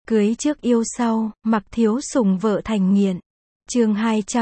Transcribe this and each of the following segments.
Cưới trước yêu sau, mặc thiếu sủng vợ thành nghiện. Chương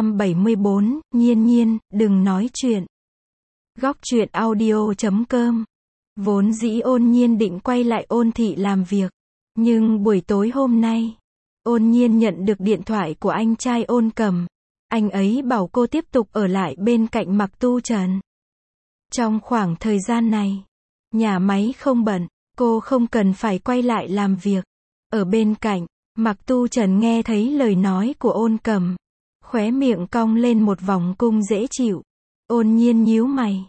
274, Nhiên Nhiên, đừng nói chuyện. Góc truyện audio.com. Vốn dĩ Ôn Nhiên định quay lại Ôn thị làm việc. Nhưng buổi tối hôm nay, Ôn Nhiên nhận được điện thoại của anh trai Ôn Cầm. Anh ấy bảo cô tiếp tục ở lại bên cạnh Mạc Tu Trần. Trong khoảng thời gian này, nhà máy không bận, cô không cần phải quay lại làm việc. Ở bên cạnh, Mạc Tu Trần nghe thấy lời nói của Ôn Cầm, khóe miệng cong lên một vòng cung dễ chịu. Ôn Nhiên nhíu mày,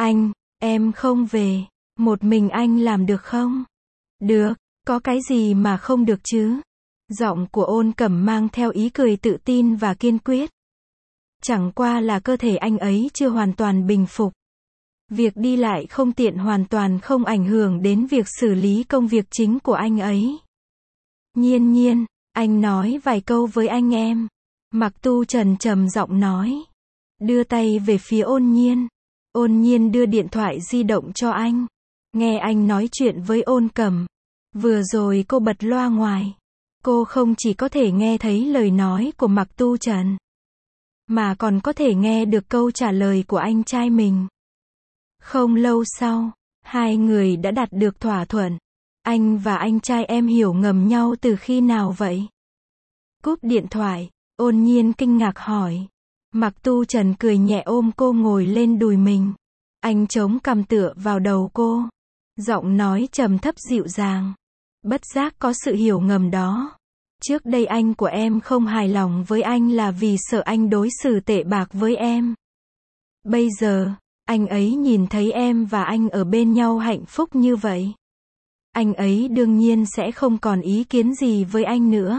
em không về, một mình anh làm được không? Được, có cái gì mà không được chứ? Giọng của Ôn Cầm mang theo ý cười tự tin và kiên quyết. Chẳng qua là cơ thể anh ấy chưa hoàn toàn bình phục. Việc đi lại không tiện hoàn toàn không ảnh hưởng đến việc xử lý công việc chính của anh ấy. Nhiên Nhiên, anh nói vài câu với anh em. Mạc Tu Trần trầm giọng nói. Đưa tay về phía Ôn Nhiên. Ôn Nhiên đưa điện thoại di động cho anh. Nghe anh nói chuyện với Ôn Cầm. Vừa rồi cô bật loa ngoài. Cô không chỉ có thể nghe thấy lời nói của Mạc Tu Trần, mà còn có thể nghe được câu trả lời của anh trai mình. Không lâu sau, hai người đã đạt được thỏa thuận. Anh và anh trai em hiểu ngầm nhau từ khi nào vậy? Cúp điện thoại, Ôn Nhiên kinh ngạc hỏi. Mạc Tu Trần cười nhẹ ôm cô ngồi lên đùi mình. Anh chống cằm tựa vào đầu cô. Giọng nói trầm thấp dịu dàng. Bất giác có sự hiểu ngầm đó. Trước đây anh của em không hài lòng với anh là vì sợ anh đối xử tệ bạc với em. Bây giờ, anh ấy nhìn thấy em và anh ở bên nhau hạnh phúc như vậy. Anh ấy đương nhiên sẽ không còn ý kiến gì với anh nữa.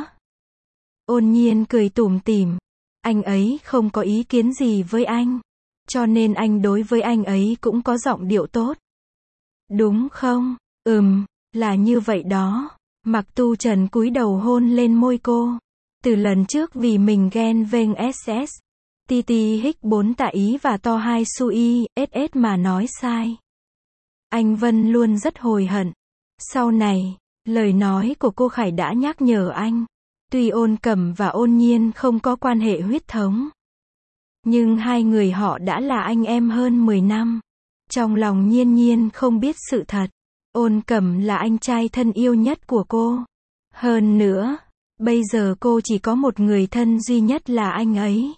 Ôn Nhiên cười tủm tỉm. Anh ấy không có ý kiến gì với anh. Cho nên anh đối với anh ấy cũng có giọng điệu tốt. Đúng không? Là như vậy đó. Mạc Tu Trần cúi đầu hôn lên môi cô. Từ lần trước vì mình ghen vênh SS. Titi hích 4 tạ ý và to 2 sui, SS mà nói sai. Anh Vân luôn rất hối hận. Sau này, lời nói của cô Khải đã nhắc nhở anh. Tuy Ôn Cầm và Ôn Nhiên không có quan hệ huyết thống, nhưng hai người họ đã là anh em hơn 10 năm. Trong lòng Nhiên Nhiên không biết sự thật. Ôn Cầm là anh trai thân yêu nhất của cô. Hơn nữa, bây giờ cô chỉ có một người thân duy nhất là anh ấy.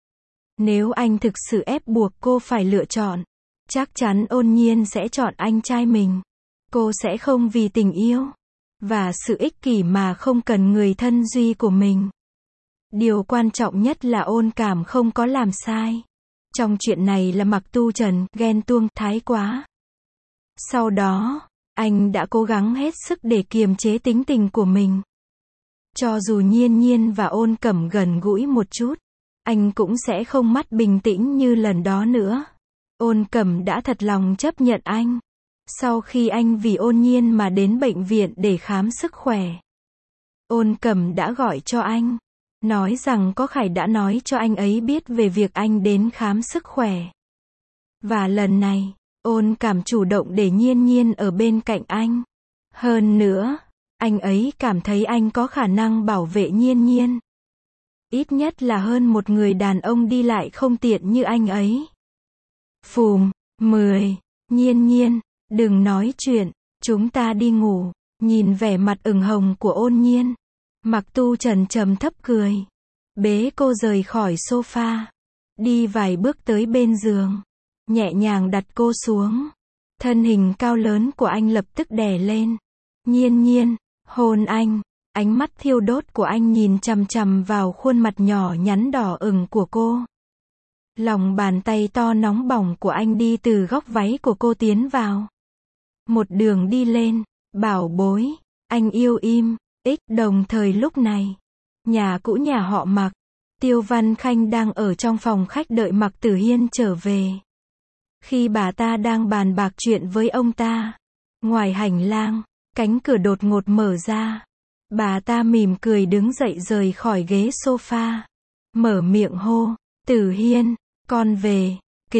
Nếu anh thực sự ép buộc cô phải lựa chọn, chắc chắn Ôn Nhiên sẽ chọn anh trai mình. Cô sẽ không vì tình yêu và sự ích kỷ mà không cần người thân duy của mình. Điều quan trọng nhất là Ôn Cảm không có làm sai. Trong chuyện này là Mạc Tu Trần ghen tuông thái quá. Sau đó, anh đã cố gắng hết sức để kiềm chế tính tình của mình. Cho dù Nhiên Nhiên và Ôn Cẩm gần gũi một chút, anh cũng sẽ không mắt bình tĩnh như lần đó nữa. Ôn Cẩm đã thật lòng chấp nhận anh. Sau khi anh vì Ôn Nhiên mà đến bệnh viện để khám sức khỏe, Ôn Cẩm đã gọi cho anh, nói rằng có Khải đã nói cho anh ấy biết về việc anh đến khám sức khỏe. Và lần này, Ôn Cảm chủ động để Nhiên Nhiên ở bên cạnh anh. Hơn nữa, anh ấy cảm thấy anh có khả năng bảo vệ Nhiên Nhiên. Ít nhất là hơn một người đàn ông đi lại không tiện như anh ấy. Phùm, 10. Nhiên Nhiên, đừng nói chuyện, chúng ta đi ngủ. Nhìn vẻ mặt ửng hồng của Ôn Nhiên, Mạc Tu Trần trầm thấp cười. Bế cô rời khỏi sofa. Đi vài bước tới bên giường. Nhẹ nhàng đặt cô xuống. Thân hình cao lớn của anh lập tức đè lên. Nhiên Nhiên, hôn anh. Ánh mắt thiêu đốt của anh nhìn chằm chằm vào khuôn mặt nhỏ nhắn đỏ ửng của cô. Lòng bàn tay to nóng bỏng của anh đi từ góc váy của cô tiến vào. Một đường đi lên, bảo bối, anh yêu im. Đồng thời lúc này, nhà cũ nhà họ Mạc, Tiêu Văn Khanh đang ở trong phòng khách đợi Mạc Tử Hiên trở về. Khi bà ta đang bàn bạc chuyện với ông ta, ngoài hành lang, cánh cửa đột ngột mở ra. Bà ta mỉm cười đứng dậy rời khỏi ghế sofa. Mở miệng hô, Tử Hiên, con về.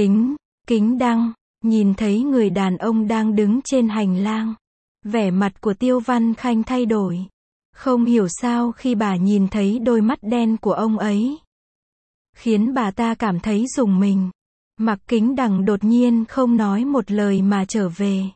Kính Đăng, nhìn thấy người đàn ông đang đứng trên hành lang. Vẻ mặt của Tiêu Văn Khanh thay đổi. Không hiểu sao khi bà nhìn thấy đôi mắt đen của ông ấy, khiến bà ta cảm thấy rùng mình. Mạc Kính Đằng đột nhiên không nói một lời mà trở về.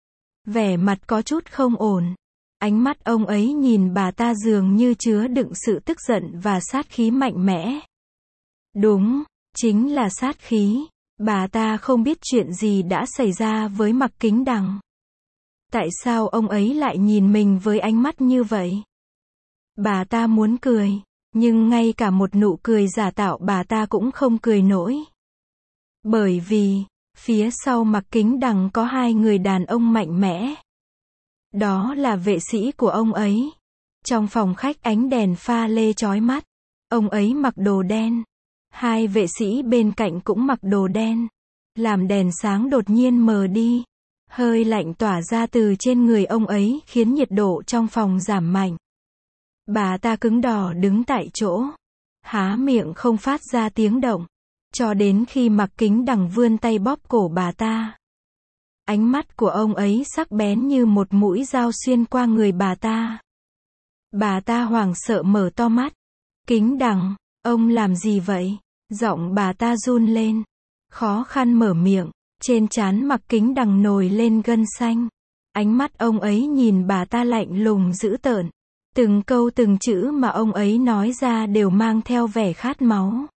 Vẻ mặt có chút không ổn. Ánh mắt ông ấy nhìn bà ta dường như chứa đựng sự tức giận và sát khí mạnh mẽ. Đúng, chính là sát khí. Bà ta không biết chuyện gì đã xảy ra với Mạc Kính Đằng. Tại sao ông ấy lại nhìn mình với ánh mắt như vậy? Bà ta muốn cười, nhưng ngay cả một nụ cười giả tạo bà ta cũng không cười nổi. Bởi vì, phía sau Mạc Kính Đằng có hai người đàn ông mạnh mẽ. Đó là vệ sĩ của ông ấy. Trong phòng khách ánh đèn pha lê chói mắt. Ông ấy mặc đồ đen. Hai vệ sĩ bên cạnh cũng mặc đồ đen. Làm đèn sáng đột nhiên mờ đi. Hơi lạnh tỏa ra từ trên người ông ấy khiến nhiệt độ trong phòng giảm mạnh. Bà ta cứng đờ đứng tại chỗ. Há miệng không phát ra tiếng động. Cho đến khi Mạc Kính Đằng vươn tay bóp cổ bà ta. Ánh mắt của ông ấy sắc bén như một mũi dao xuyên qua người bà ta. Bà ta hoảng sợ mở to mắt. Kính Đằng, ông làm gì vậy? Giọng bà ta run lên. Khó khăn mở miệng. Trên trán Mạc Kính Đằng nổi lên gân xanh. Ánh mắt ông ấy nhìn bà ta lạnh lùng dữ tợn. Từng câu từng chữ mà ông ấy nói ra đều mang theo vẻ khát máu.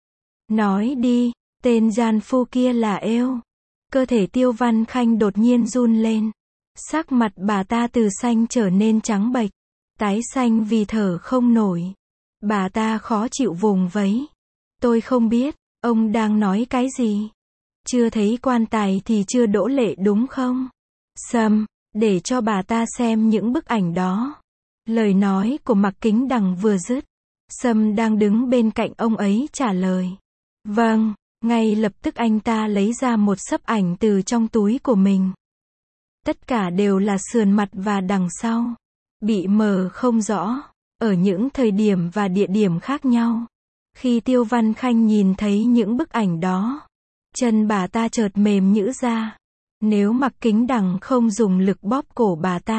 Nói đi, tên gian phu kia là êu. Cơ thể Tiêu Văn Khanh đột nhiên run lên. Sắc mặt bà ta từ xanh trở nên trắng bệch. Tái xanh vì thở không nổi. Bà ta khó chịu vùng vẫy. Tôi không biết, ông đang nói cái gì? Chưa thấy quan tài thì chưa đỗ lệ đúng không? Sầm, để cho bà ta xem những bức ảnh đó. Lời nói của Mạc Kính Đằng vừa dứt. Sâm đang đứng bên cạnh ông ấy trả lời. Vâng, ngay lập tức anh ta lấy ra một xấp ảnh từ trong túi của mình. Tất cả đều là sườn mặt và đằng sau. Bị mờ không rõ. Ở những thời điểm và địa điểm khác nhau. Khi Tiêu Văn Khanh nhìn thấy những bức ảnh đó, chân bà ta chợt mềm nhũn ra. Nếu Mạc Kính Đằng không dùng lực bóp cổ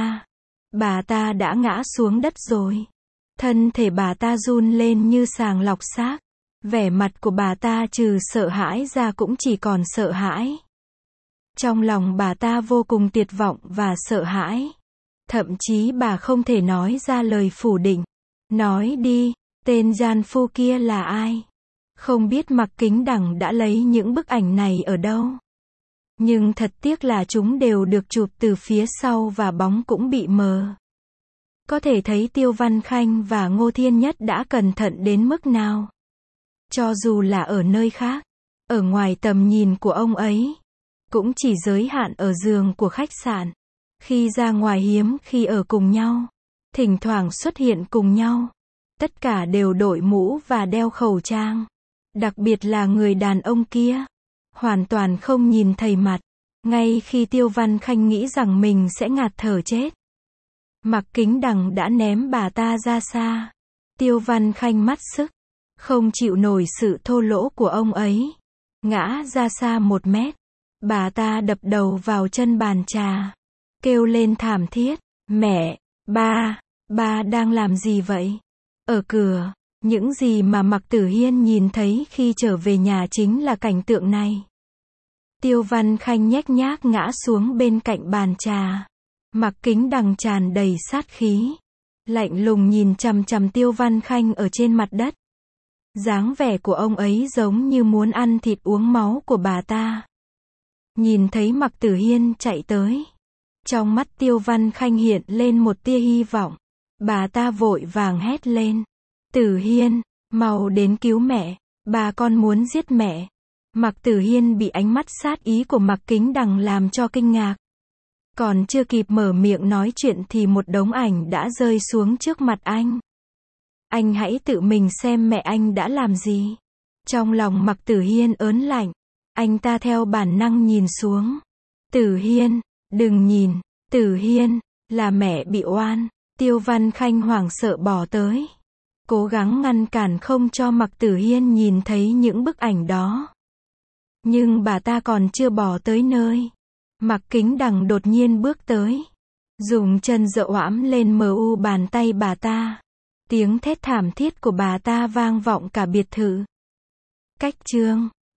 bà ta đã ngã xuống đất rồi. Thân thể bà ta run lên như sàng lọc xác. Vẻ mặt của bà ta trừ sợ hãi ra cũng chỉ còn sợ hãi. Trong lòng bà ta vô cùng tuyệt vọng và sợ hãi. Thậm chí bà không thể nói ra lời phủ định. Nói đi, tên gian phu kia là ai? Không biết Mạc Kính Đằng đã lấy những bức ảnh này ở đâu. Nhưng thật tiếc là chúng đều được chụp từ phía sau và bóng cũng bị mờ. Có thể thấy Tiêu Văn Khanh và Ngô Thiên Nhất đã cẩn thận đến mức nào. Cho dù là ở nơi khác, ở ngoài tầm nhìn của ông ấy, cũng chỉ giới hạn ở giường của khách sạn. Khi ra ngoài hiếm khi ở cùng nhau, thỉnh thoảng xuất hiện cùng nhau. Tất cả đều đội mũ và đeo khẩu trang. Đặc biệt là người đàn ông kia. Hoàn toàn không nhìn thấy mặt. Ngay khi Tiêu Văn Khanh nghĩ rằng mình sẽ ngạt thở chết, Mạc Kính Đằng đã ném bà ta ra xa. Tiêu Văn Khanh mắt sứt, không chịu nổi sự thô lỗ của ông ấy. Ngã ra xa 1 mét. Bà ta đập đầu vào chân bàn trà. Kêu lên thảm thiết. Mẹ, ba đang làm gì vậy? Ở cửa, những gì mà Mạc Tử Hiên nhìn thấy khi trở về nhà chính là cảnh tượng này. Tiêu Văn Khanh nhếch nhác ngã xuống bên cạnh bàn trà. Mạc Kính Đằng tràn đầy sát khí. Lạnh lùng nhìn chằm chằm Tiêu Văn Khanh ở trên mặt đất. Dáng vẻ của ông ấy giống như muốn ăn thịt uống máu của bà ta. Nhìn thấy Mạc Tử Hiên chạy tới. Trong mắt Tiêu Văn Khanh hiện lên một tia hy vọng. Bà ta vội vàng hét lên. Tử Hiên, mau đến cứu mẹ. Bà con muốn giết mẹ. Mạc Tử Hiên bị ánh mắt sát ý của Mạc Kính Đằng làm cho kinh ngạc. Còn chưa kịp mở miệng nói chuyện thì một đống ảnh đã rơi xuống trước mặt anh. Anh hãy tự mình xem mẹ anh đã làm gì. Trong lòng Mạc Tử Hiên ớn lạnh. Anh ta theo bản năng nhìn xuống. Tử Hiên, đừng nhìn. Tử Hiên, là mẹ bị oan. Tiêu Văn Khanh hoảng sợ bỏ tới. Cố gắng ngăn cản không cho Mạc Tử Hiên nhìn thấy những bức ảnh đó. Nhưng bà ta còn chưa bỏ tới nơi. Mạc Kính Đằng đột nhiên bước tới. Dùng chân dựa oãm lên mu bàn tay bà ta. Tiếng thét thảm thiết của bà ta vang vọng cả biệt thự. Cách chương